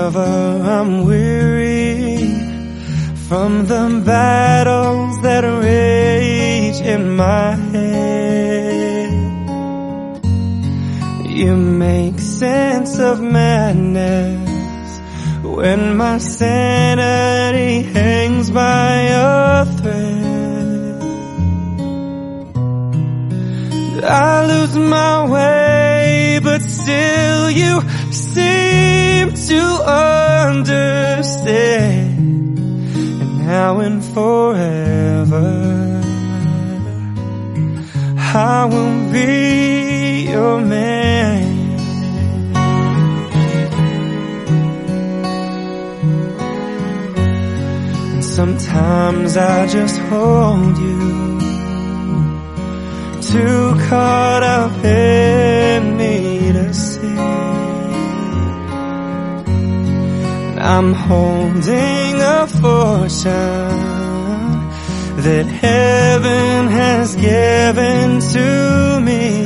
whenever I'm weary from the battles that rage in my head. You make sense of madness when my sanity hangs by a thread. I lose my way, but still you seem to understand. And now and forever, I will be your man. And sometimes I just hold you, too caught up in me to see. I'm holding a fortune that heaven has given to me,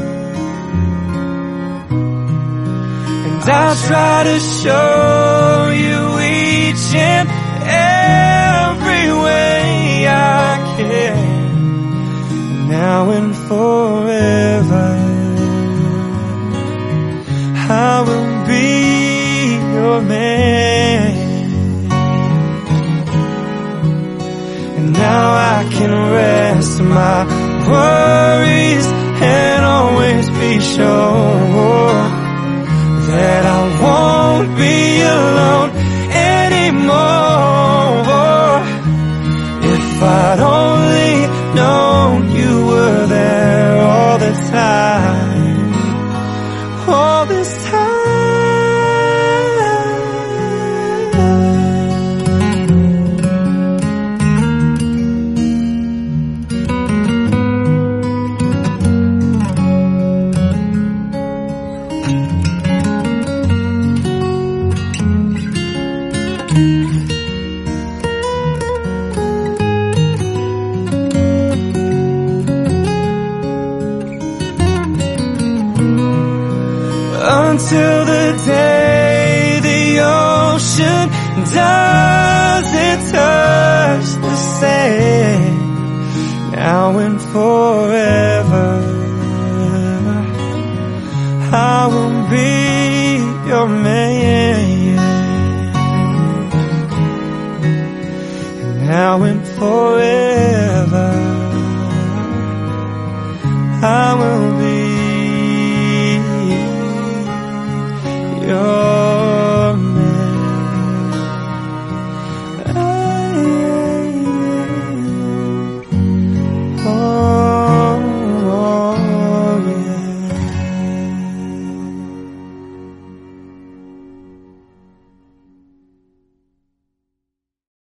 and I'll try to show you each and every way I can. Now and forever, I will be your man. And now I can rest my worries and always be sure that I won't be alone anymore. If I'd only known you were there all the time, all this time. Until the day the ocean doesn't touch the sand. Now and forever, I will be your man.